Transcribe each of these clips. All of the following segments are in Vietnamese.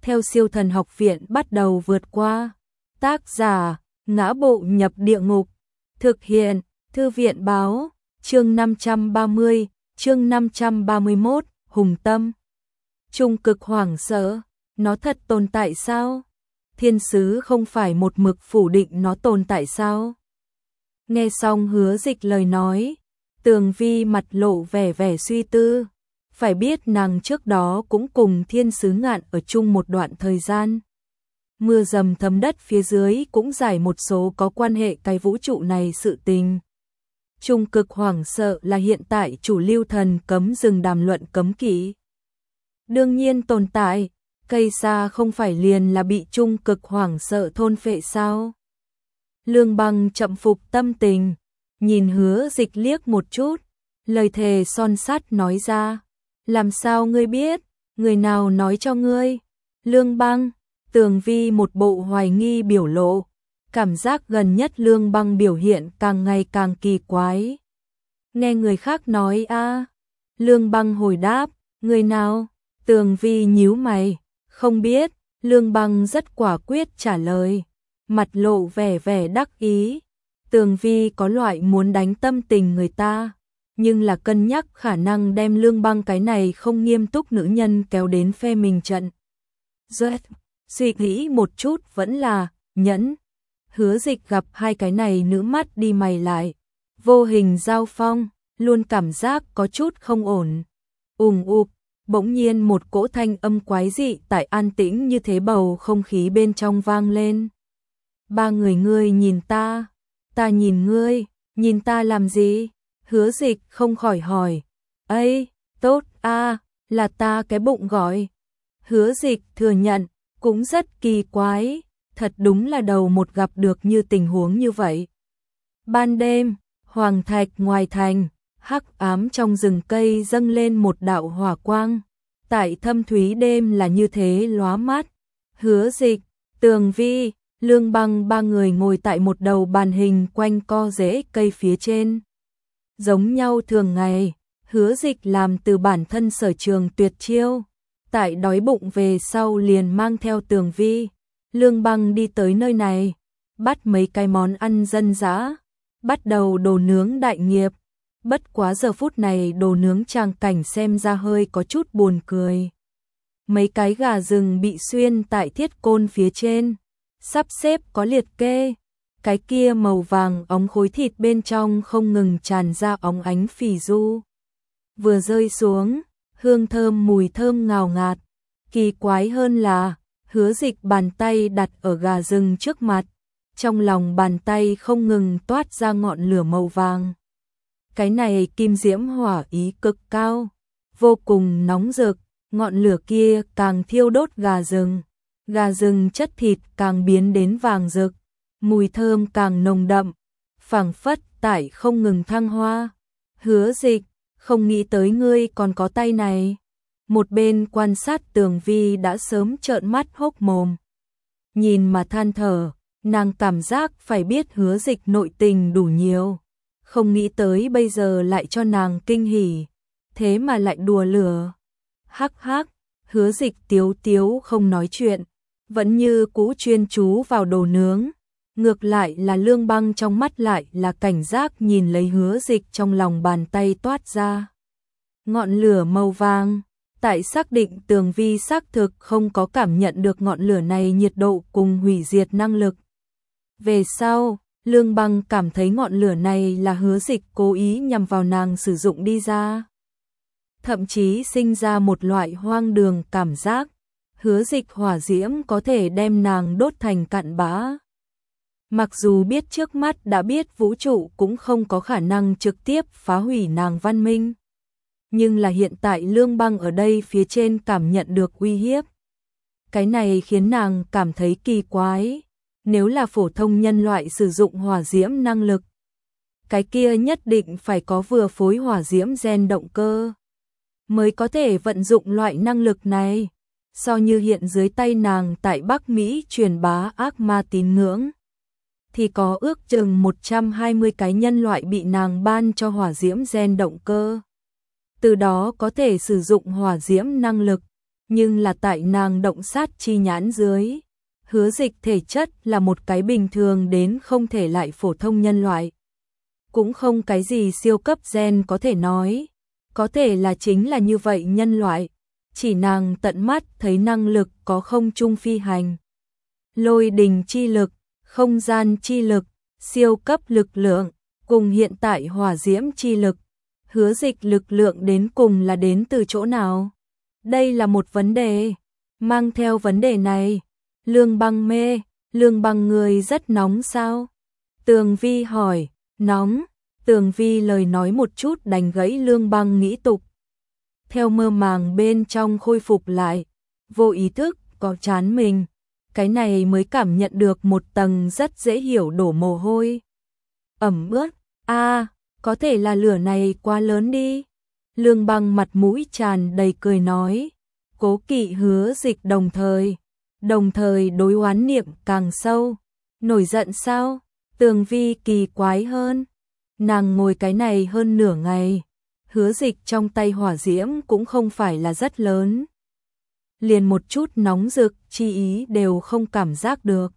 theo Siêu Thần Học Viện bắt đầu vượt qua. Tác giả: Ngã Bộ Nhập Địa Ngục. Thực hiện: Thư viện báo. Chương 530, chương 531, Hùng Tâm. Trung cực hoảng sợ, nó thật tồn tại sao? Thiên sứ không phải một mực phủ định nó tồn tại sao? Nghe xong Hứa Dịch lời nói, Tường Vi mặt lộ vẻ suy tư. Phải biết nàng trước đó cũng cùng Thiên sứ Ngạn ở chung một đoạn thời gian. Mưa dầm thấm đất phía dưới cũng giải một số có quan hệ cái vũ trụ này sự tình. Trung cực hoảng sợ là hiện tại chủ lưu thần cấm rừng đàm luận cấm kỵ. Đương nhiên tồn tại, cây sa không phải liền là bị trung cực hoảng sợ thôn phệ sao? Lương Băng chậm phục tâm tình, nhìn Hứa Dịch liếc một chút, lời thề son sắt nói ra. Làm sao ngươi biết? Người nào nói cho ngươi? Lương Băng. Tường Vi một bộ hoài nghi biểu lộ, cảm giác gần nhất Lương Băng biểu hiện càng ngày càng kỳ quái. Nghe người khác nói a. Lương Băng hồi đáp, người nào? Tường Vi nhíu mày, không biết. Lương Băng rất quả quyết trả lời, mặt lộ vẻ đắc ý. Tường Vi có loại muốn đánh tâm tình người ta, nhưng là cân nhắc khả năng đem Lương Băng cái này không nghiêm túc nữ nhân kéo đến phe mình trận. Rất suy nghĩ một chút vẫn là nhẫn. Hứa Dịch gặp hai cái này nữ mắt đi mày lại, vô hình giao phong, luôn cảm giác có chút không ổn. Ụp, bỗng nhiên một cỗ thanh âm quái dị tại an tĩnh như thế bầu không khí bên trong vang lên. Ba người ngươi nhìn ta nhìn ngươi, nhìn ta làm gì? Hứa Dịch không khỏi hỏi. Ây, tốt a, là ta cái bụng gọi. Hứa Dịch thừa nhận, cũng rất kỳ quái, thật đúng là đầu một gặp được như tình huống như vậy. Ban đêm, Hoàng Thạch ngoài thành, hắc ám trong rừng cây dâng lên một đạo hỏa quang, tại thâm thúy đêm là như thế lóa mắt. Hứa Dịch, Tường Vi, Lương Băng ba người ngồi tại một đầu bàn hình quanh co rễ cây phía trên. Giống nhau thường ngày, Hứa Dịch làm từ bản thân sở trường tuyệt chiêu. Tại đói bụng về sau liền mang theo Tường Vi, Lương Băng đi tới nơi này, bắt mấy cái món ăn dân dã, bắt đầu đồ nướng đại nghiệp. Bất quá giờ phút này đồ nướng tràng cảnh xem ra hơi có chút buồn cười. Mấy cái gà rừng bị xuyên tại thiết côn phía trên, sắp xếp có liệt kê. Cái kia màu vàng óng khối thịt bên trong không ngừng tràn ra óng ánh phì du. Vừa rơi xuống, hương thơm mùi thơm ngào ngạt. Kỳ quái hơn là, Hứa Dịch bàn tay đặt ở gà rừng trước mặt, trong lòng bàn tay không ngừng toát ra ngọn lửa màu vàng. Cái này kim diễm hỏa ý cực cao, vô cùng nóng rực, ngọn lửa kia càng thiêu đốt gà rừng chất thịt càng biến đến vàng rực, mùi thơm càng nồng đậm, phảng phất tại không ngừng thăng hoa. Hứa Dịch, không nghĩ tới ngươi còn có tay này. Một bên quan sát Tường Vi đã sớm trợn mắt hốc mồm. Nhìn mà than thở, nàng cảm giác phải biết Hứa Dịch nội tình đủ nhiều. Không nghĩ tới bây giờ lại cho nàng kinh hỉ, thế mà lại đùa lửa. Hắc hắc, Hứa Dịch tiếu không nói chuyện, vẫn như cũ chuyên chú vào đồ nướng. Ngược lại là Lương Băng trong mắt lại là cảnh giác nhìn lấy Hứa Dịch trong lòng bàn tay toát ra ngọn lửa màu vàng. Tại xác định Tường Vi xác thực không có cảm nhận được ngọn lửa này nhiệt độ cùng hủy diệt năng lực. Về sau, Lương Băng cảm thấy ngọn lửa này là Hứa Dịch cố ý nhằm vào nàng sử dụng đi ra. Thậm chí sinh ra một loại hoang đường cảm giác, Hứa Dịch hỏa diễm có thể đem nàng đốt thành cặn bã. Mặc dù biết trước mắt đã biết vũ trụ cũng không có khả năng trực tiếp phá hủy nàng văn minh. Nhưng là hiện tại Lương Băng ở đây phía trên cảm nhận được uy hiếp. Cái này khiến nàng cảm thấy kỳ quái. Nếu là phổ thông nhân loại sử dụng hỏa diễm năng lực, cái kia nhất định phải có vừa phối hỏa diễm gen động cơ mới có thể vận dụng loại năng lực này. So như hiện dưới tay nàng tại Bắc Mỹ truyền bá ác ma tín ngưỡng, thì có ước chừng 120 cái nhân loại bị nàng ban cho hỏa diễm gen động cơ. Từ đó có thể sử dụng hỏa diễm năng lực, nhưng là tại nàng động sát chi nhãn dưới. Hứa Dịch thể chất là một cái bình thường đến không thể lại phổ thông nhân loại. Cũng không cái gì siêu cấp gen có thể nói. Có thể là chính là như vậy nhân loại. Chỉ nàng tận mắt thấy năng lực có không trung phi hành. Lôi đình chi lực, không gian chi lực, siêu cấp lực lượng, cùng hiện tại hỏa diễm chi lực. Hứa Dịch lực lượng đến cùng là đến từ chỗ nào? Đây là một vấn đề. Mang theo vấn đề này, Lương Băng mê, Lương Băng người rất nóng sao? Tường Vi hỏi, nóng. Tường Vi lời nói một chút đánh gãy Lương Băng nghĩ tục. Theo mơ màng bên trong khôi phục lại, vô ý thức có chán mình. Cái này mới cảm nhận được một tầng rất dễ hiểu đổ mồ hôi. Ẩm ướt, có thể là lửa này quá lớn đi. Lương Băng mặt mũi tràn đầy cười nói. Cố Kỵ Hứa Dịch đồng thời đối oán niệm càng sâu. Nổi giận sao? Tường Vi kỳ quái hơn. Nàng ngồi cái này hơn nửa ngày. Hứa Dịch trong tay hỏa diễm cũng không phải là rất lớn. Liền một chút nóng rực chi ý đều không cảm giác được.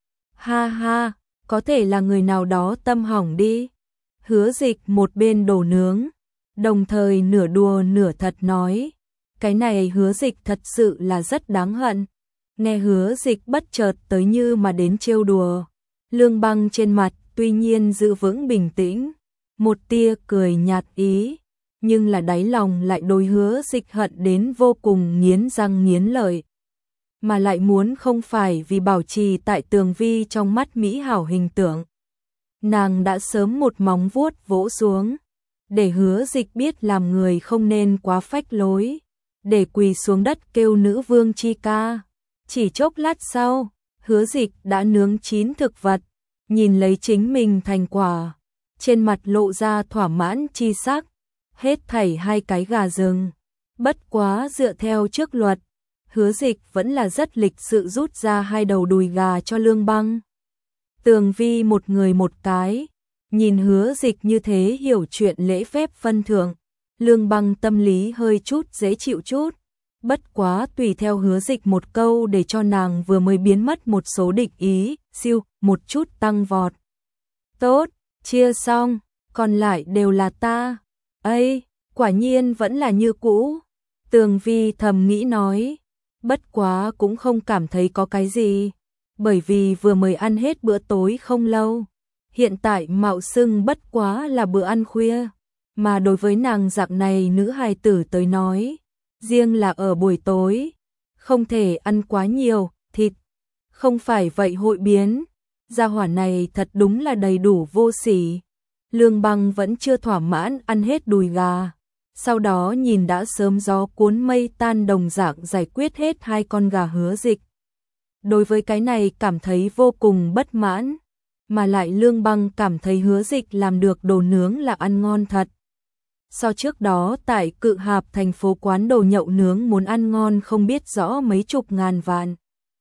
Ha ha, có thể là người nào đó tâm hỏng đi. Hứa Dịch một bên đổ nướng, đồng thời nửa đùa nửa thật nói. Cái này Hứa Dịch thật sự là rất đáng hận. Nghe Hứa Dịch bất chợt tới như mà đến trêu đùa. Lương Băng trên mặt tuy nhiên giữ vững bình tĩnh, một tia cười nhạt ý, nhưng là đáy lòng lại đối Hứa Dịch hận đến vô cùng nghiến răng nghiến lợi. Mà lại muốn không phải vì bảo trì tại Tường Vi trong mắt mỹ hảo hình tượng. Nàng đã sớm một móng vuốt vỗ xuống, để Hứa Dịch biết làm người không nên quá phách lối, để quỳ xuống đất kêu nữ vương chi ca. Chỉ chốc lát sau, Hứa Dịch đã nướng chín thực vật, nhìn lấy chính mình thành quả, trên mặt lộ ra thỏa mãn chi sắc, hết thảy 2 cái gà rừng. Bất quá dựa theo trước luật, Hứa Dịch vẫn là rất lịch sự rút ra 2 đầu đùi gà cho Lương Băng. Tường Vi một người một cái, nhìn Hứa Dịch như thế hiểu chuyện lễ phép phân thượng, Lương Băng tâm lý hơi chút dễ chịu chút. Bất quá tùy theo Hứa Dịch một câu để cho nàng vừa mới biến mất một số địch ý, siêu, một chút tăng vọt. Tốt, chia xong, còn lại đều là ta. Ây, quả nhiên vẫn là như cũ. Tường Vi thầm nghĩ nói, bất quá cũng không cảm thấy có cái gì, bởi vì vừa mới ăn hết bữa tối không lâu. Hiện tại mạo xưng bất quá là bữa ăn khuya, mà đối với nàng dạng này nữ hài tử tới nói, riêng là ở buổi tối, không thể ăn quá nhiều thịt, không phải vậy hội biến. Gia hỏa này thật đúng là đầy đủ vô sỉ. Lương Băng vẫn chưa thỏa mãn ăn hết đùi gà, sau đó nhìn đã sớm gió cuốn mây tan đồng dạng giải quyết hết 2 con gà Hứa Dịch. Đối với cái này cảm thấy vô cùng bất mãn, mà lại Lương Băng cảm thấy Hứa Dịch làm được đồ nướng là ăn ngon thật. So trước đó tại Cự Hạp thành phố quán đồ nhậu nướng muốn ăn ngon không biết rõ mấy chục ngàn vạn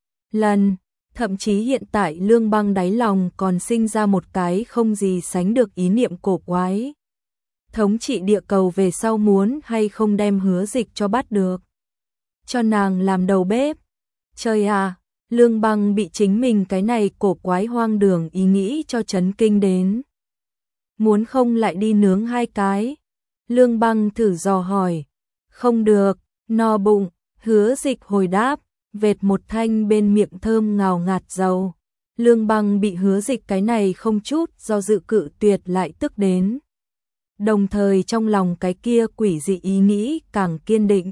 lần, thậm chí hiện tại Lương Băng đáy lòng còn sinh ra một cái không gì sánh được ý niệm cổ quái. Thống trị địa cầu về sau muốn hay không đem Hứa Dịch cho bắt được, cho nàng làm đầu bếp. Trời à, Lương Băng bị chính mình cái này cổ quái hoang đường ý nghĩ cho chấn kinh đến. Muốn không lại đi nướng 2 cái? Lương Băng thử dò hỏi. Không được, no bụng. Hứa Dịch hồi đáp, vệt một thanh bên miệng thơm ngào ngạt dầu. Lương Băng bị Hứa Dịch cái này không chút do dự cự tuyệt lại tức đến. Đồng thời trong lòng cái kia quỷ dị ý nghĩ càng kiên định.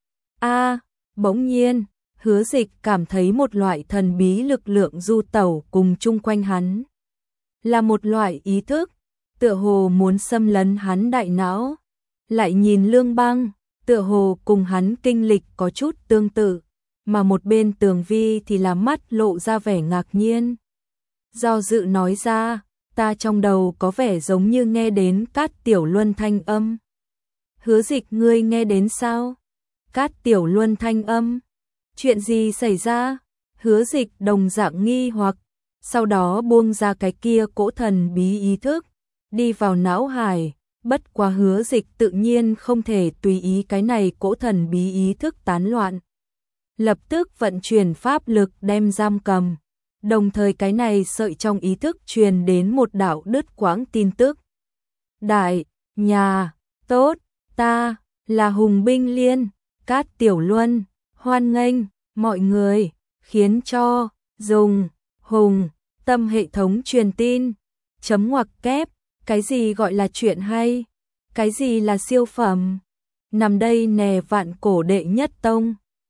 Bỗng nhiên, Hứa Dịch cảm thấy một loại thần bí lực lượng du tẩu cùng chung quanh hắn. Là một loại ý thức, tựa hồ muốn xâm lấn hắn đại não. Lại nhìn Lương Băng, tựa hồ cùng hắn kinh lịch có chút tương tự, mà một bên Tường Vi thì là mắt lộ ra vẻ ngạc nhiên. Do dự nói ra, ta trong đầu có vẻ giống như nghe đến Cát Tiểu Luân thanh âm. Hứa Dịch ngươi nghe đến sao? Cát Tiểu Luân thanh âm? Chuyện gì xảy ra? Hứa Dịch đồng dạng nghi hoặc, sau đó buông ra cái kia cỗ thần bí ý thức, đi vào não hải. Bất quá Hứa Dịch tự nhiên không thể tùy ý cái này cỗ thần bí ý thức tán loạn, lập tức vận chuyển pháp lực đem giam cầm. Đồng thời cái này sợi trong ý thức truyền đến một đạo đứt quãng tin tức. Đại, nhà, tốt, ta, là Hùng Binh Liên, Cát Tiểu Luân, hoan nghênh, mọi người, khiến cho, dùng, hùng, tâm hệ thống truyền tin, chấm ngoặc kép, cái gì gọi là chuyện hay, cái gì là siêu phẩm, nằm đây nè vạn cổ đệ nhất tông.